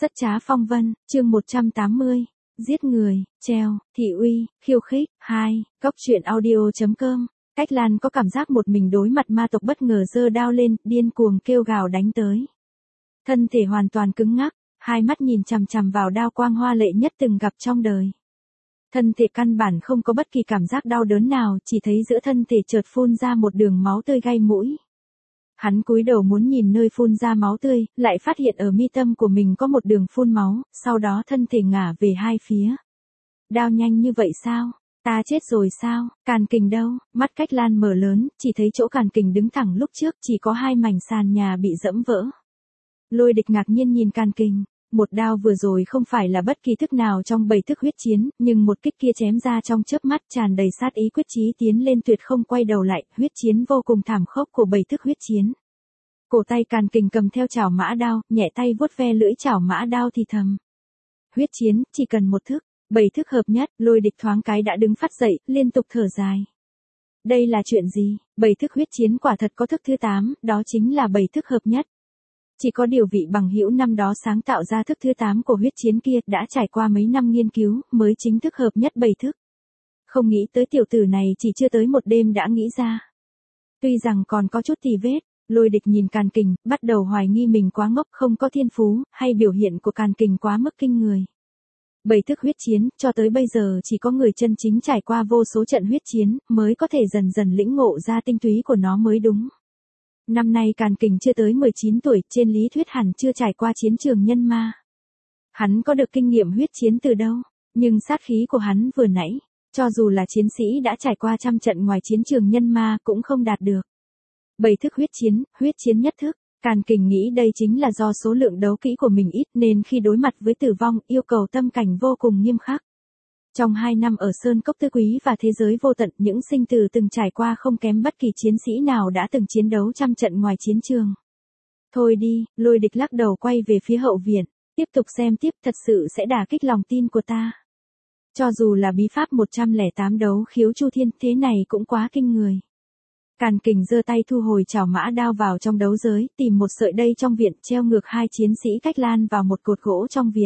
Rất trá phong vân, chương 180, giết người, treo, thị uy, khiêu khích, 2, Cốc truyện audio.com. Cách Lan có cảm giác một mình đối mặt ma tộc bất ngờ giơ đao lên, điên cuồng kêu gào đánh tới. Thân thể hoàn toàn cứng ngắc, hai mắt nhìn chằm chằm vào đao quang hoa lệ nhất từng gặp trong đời. Thân thể căn bản không có bất kỳ cảm giác đau đớn nào, chỉ thấy giữa thân thể chợt phun ra một đường máu tươi gai mũi. Hắn cúi đầu muốn nhìn nơi phun ra máu tươi, lại phát hiện ở mi tâm của mình có một đường phun máu, sau đó thân thể ngả về hai phía. Đao nhanh như vậy sao? Ta chết rồi sao? Càn Kình đâu? Mắt Cách Lan mở lớn, chỉ thấy chỗ Càn Kình đứng thẳng lúc trước chỉ có hai mảnh sàn nhà bị dẫm vỡ. Lôi Địch ngạc nhiên nhìn Càn Kình. Một đao vừa rồi không phải là bất kỳ thức nào trong 7 thức huyết chiến, nhưng một kích kia chém ra trong chớp mắt tràn đầy sát ý quyết chí tiến lên tuyệt không quay đầu lại, huyết chiến vô cùng thảm khốc của 7 thức huyết chiến. Cổ tay Càn Kình cầm theo chảo mã đao, nhẹ tay vuốt ve lưỡi chảo mã đao thì thầm. Huyết chiến, chỉ cần một thức, 7 thức hợp nhất, Lôi Địch thoáng cái đã đứng phát dậy, liên tục thở dài. Đây là chuyện gì? 7 thức huyết chiến quả thật có thức thứ 8, đó chính là 7 thức hợp nhất. Chỉ có điều vị bằng hữu năm đó sáng tạo ra thức thứ 8 của huyết chiến kia đã trải qua mấy năm nghiên cứu, mới chính thức hợp nhất 7 thức. Không nghĩ tới tiểu tử này chỉ chưa tới một đêm đã nghĩ ra. Tuy rằng còn có chút tì vết, Lôi Địch nhìn Càn Kình, bắt đầu hoài nghi mình quá ngốc không có thiên phú, hay biểu hiện của Càn Kình quá mức kinh người. 7 thức huyết chiến, cho tới bây giờ chỉ có người chân chính trải qua vô số trận huyết chiến, mới có thể dần dần lĩnh ngộ ra tinh túy của nó mới đúng. Năm nay Càn Kình chưa tới 19 tuổi, trên lý thuyết hẳn chưa trải qua chiến trường nhân ma. Hắn có được kinh nghiệm huyết chiến từ đâu, nhưng sát khí của hắn vừa nãy, cho dù là chiến sĩ đã trải qua trăm trận ngoài chiến trường nhân ma cũng không đạt được. 7 thức huyết chiến nhất thức, Càn Kình nghĩ đây chính là do số lượng đấu kỹ của mình ít nên khi đối mặt với tử vong yêu cầu tâm cảnh vô cùng nghiêm khắc. Trong 2 năm ở Sơn Cốc Tư Quý và thế giới vô tận, những sinh tử từng trải qua không kém bất kỳ chiến sĩ nào đã từng chiến đấu trăm trận ngoài chiến trường. Thôi đi, Lôi Địch lắc đầu quay về phía hậu viện, tiếp tục xem tiếp, thật sự sẽ đả kích lòng tin của ta. Cho dù là bí pháp 108 đấu khiếu chu thiên, thế này cũng quá kinh người. Càn Kình giơ tay thu hồi chảo mã đao vào trong đấu giới, tìm một sợi dây trong viện treo ngược hai chiến sĩ Cách Lan vào một cột gỗ trong viện.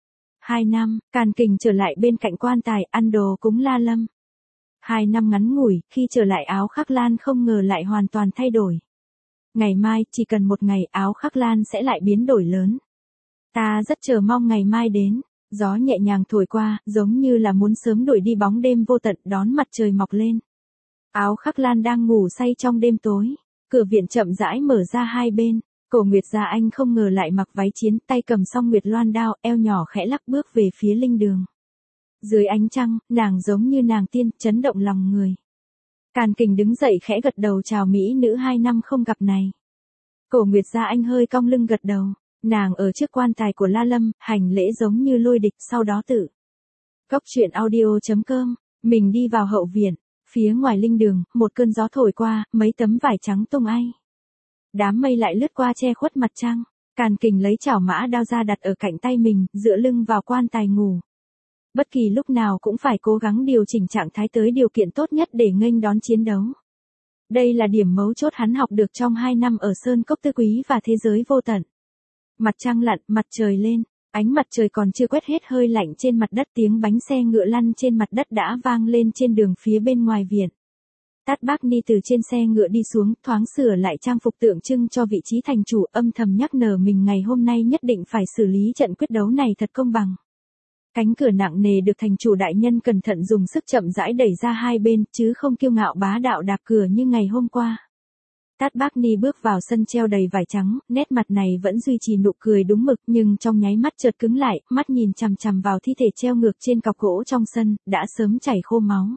2 năm, Càn Kình trở lại bên cạnh quan tài ăn đồ cúng La Lâm. 2 năm ngắn ngủi, khi trở lại Áo Khắc Lan không ngờ lại hoàn toàn thay đổi. Ngày mai, chỉ cần một ngày Áo Khắc Lan sẽ lại biến đổi lớn. Ta rất chờ mong ngày mai đến, gió nhẹ nhàng thổi qua, giống như là muốn sớm đuổi đi bóng đêm vô tận đón mặt trời mọc lên. Áo Khắc Lan đang ngủ say trong đêm tối, cửa viện chậm rãi mở ra hai bên. Cổ Nguyệt Gia Anh không ngờ lại mặc váy chiến, tay cầm song Nguyệt Loan đao, eo nhỏ khẽ lắc bước về phía linh đường. Dưới ánh trăng, nàng giống như nàng tiên, chấn động lòng người. Càn Kình đứng dậy khẽ gật đầu chào mỹ nữ 2 năm không gặp này. Cổ Nguyệt Gia Anh hơi cong lưng gật đầu, nàng ở trước quan tài của La Lâm, hành lễ giống như Lôi Địch, sau đó tự. Cốc truyện audio.com, mình đi vào hậu viện, phía ngoài linh đường, một cơn gió thổi qua, mấy tấm vải trắng tung ay. Đám mây lại lướt qua che khuất mặt trăng, Càn Kình lấy chảo mã đao ra đặt ở cạnh tay mình, dựa lưng vào quan tài ngủ. Bất kỳ lúc nào cũng phải cố gắng điều chỉnh trạng thái tới điều kiện tốt nhất để nghênh đón chiến đấu. Đây là điểm mấu chốt hắn học được trong 2 năm ở Sơn Cốc Tư Quý và thế giới vô tận. Mặt trăng lặn, mặt trời lên, ánh mặt trời còn chưa quét hết hơi lạnh trên mặt đất, tiếng bánh xe ngựa lăn trên mặt đất đã vang lên trên đường phía bên ngoài viện. Tát Bác Ni từ trên xe ngựa đi xuống, thoáng sửa lại trang phục tượng trưng cho vị trí thành chủ, âm thầm nhắc nhở mình ngày hôm nay nhất định phải xử lý trận quyết đấu này thật công bằng. Cánh cửa nặng nề được thành chủ đại nhân cẩn thận dùng sức chậm rãi đẩy ra hai bên, chứ không kiêu ngạo bá đạo đạp cửa như ngày hôm qua. Tát Bác Ni bước vào sân treo đầy vải trắng, nét mặt này vẫn duy trì nụ cười đúng mực, nhưng trong nháy mắt chợt cứng lại, mắt nhìn chằm chằm vào thi thể treo ngược trên cọc gỗ trong sân, đã sớm chảy khô máu.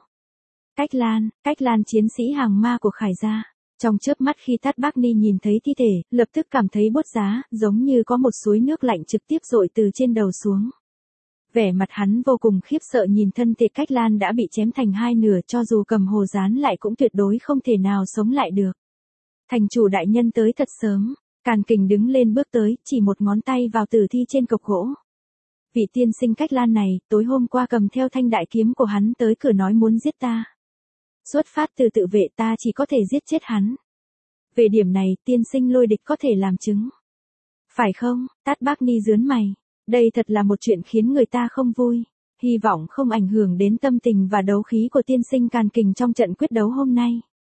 Cách Lan chiến sĩ hàng ma của Khải gia. Trong chớp mắt khi Tát Bác Ni nhìn thấy thi thể, lập tức cảm thấy bốt giá, giống như có một suối nước lạnh trực tiếp dội từ trên đầu xuống. Vẻ mặt hắn vô cùng khiếp sợ nhìn thân thể Cách Lan đã bị chém thành hai nửa, cho dù cầm hồ dán lại cũng tuyệt đối không thể nào sống lại được. Thành chủ đại nhân tới thật sớm, Càn Kình đứng lên bước tới, chỉ một ngón tay vào tử thi trên cọc gỗ. Vị tiên sinh Cách Lan này, tối hôm qua cầm theo thanh đại kiếm của hắn tới cửa nói muốn giết ta. Xuất phát từ tự vệ, ta chỉ có thể giết chết hắn. Về điểm này, tiên sinh Lôi Địch có thể làm chứng. Phải không? Tát Bác Ni rướn mày. Đây thật là một chuyện khiến người ta không vui. Hy vọng không ảnh hưởng đến tâm tình và đấu khí của tiên sinh Càn Kình trong trận quyết đấu hôm nay.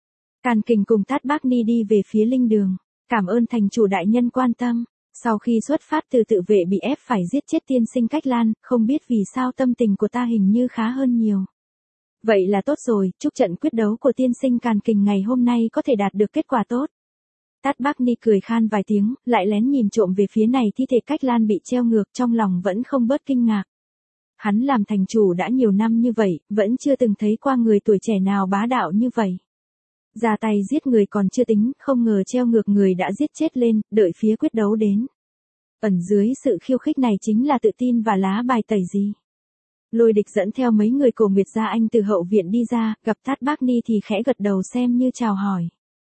Càn Kình cùng Tát Bác Ni đi về phía linh đường. Cảm ơn thành chủ đại nhân quan tâm. Sau khi xuất phát từ tự vệ bị ép phải giết chết tiên sinh Cách Lan, không biết vì sao tâm tình của ta hình như khá hơn nhiều. Vậy là tốt rồi, chúc trận quyết đấu của tiên sinh Càn Kình ngày hôm nay có thể đạt được kết quả tốt. Tát Bác Ni cười khan vài tiếng, lại lén nhìn trộm về phía này thi thể Cách Lan bị treo ngược, trong lòng vẫn không bớt kinh ngạc. Hắn làm thành chủ đã nhiều năm như vậy, vẫn chưa từng thấy qua người tuổi trẻ nào bá đạo như vậy. Ra tay giết người còn chưa tính, không ngờ treo ngược người đã giết chết lên, đợi phía quyết đấu đến. Ẩn dưới sự khiêu khích này chính là tự tin và lá bài tẩy gì. Lôi Địch dẫn theo mấy người Cổ Nguyệt Gia Anh từ hậu viện đi ra, gặp Tát Bác Ni thì khẽ gật đầu xem như chào hỏi.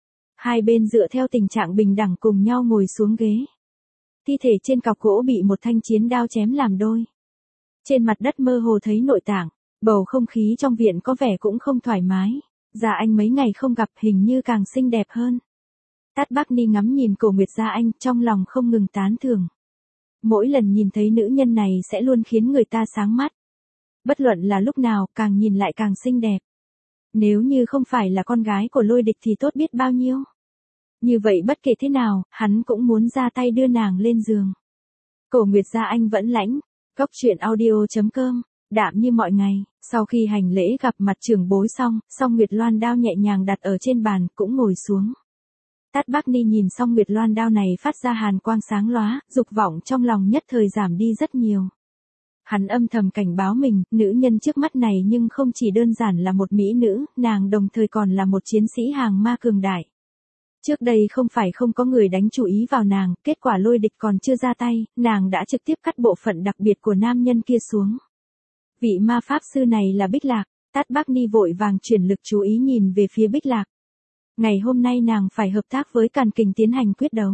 Hai bên dựa theo tình trạng bình đẳng cùng nhau ngồi xuống ghế. Thi thể trên cọc gỗ bị một thanh chiến đao chém làm đôi. Trên mặt đất mơ hồ thấy nội tạng, bầu không khí trong viện có vẻ cũng không thoải mái. Gia Anh mấy ngày không gặp hình như càng xinh đẹp hơn. Tát Bác Ni ngắm nhìn Cổ Nguyệt Gia Anh, trong lòng không ngừng tán thưởng. Mỗi lần nhìn thấy nữ nhân này sẽ luôn khiến người ta sáng mắt. Bất luận là lúc nào, càng nhìn lại càng xinh đẹp. Nếu như không phải là con gái của Lôi Địch thì tốt biết bao nhiêu. Như vậy bất kể thế nào, hắn cũng muốn ra tay đưa nàng lên giường. Cổ Nguyệt Gia Anh vẫn lãnh. Cốc truyện audio.com, đạm như mọi ngày. Sau khi hành lễ gặp mặt trưởng bối xong, Song Nguyệt Loan đao nhẹ nhàng đặt ở trên bàn, cũng ngồi xuống. Tát Bác Ni nhìn Song Nguyệt Loan đao này phát ra hàn quang sáng lóa, dục vọng trong lòng nhất thời giảm đi rất nhiều. Hắn âm thầm cảnh báo mình, nữ nhân trước mắt này nhưng không chỉ đơn giản là một mỹ nữ, nàng đồng thời còn là một chiến sĩ hàng ma cường đại. Trước đây không phải không có người đánh chú ý vào nàng, kết quả Lôi Địch còn chưa ra tay, nàng đã trực tiếp cắt bộ phận đặc biệt của nam nhân kia xuống. Vị ma pháp sư này là Bích Lạc. Tát Bác Ni vội vàng chuyển lực chú ý nhìn về phía Bích Lạc. Ngày hôm nay nàng phải hợp tác với Càn Kình tiến hành quyết đấu.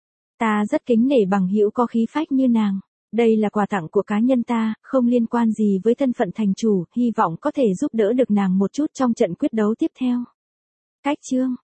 Ta rất kính nể bằng hữu có khí phách như nàng. Đây là quà tặng của cá nhân ta, không liên quan gì với thân phận thành chủ, hy vọng có thể giúp đỡ được nàng một chút trong trận quyết đấu tiếp theo. Cách chương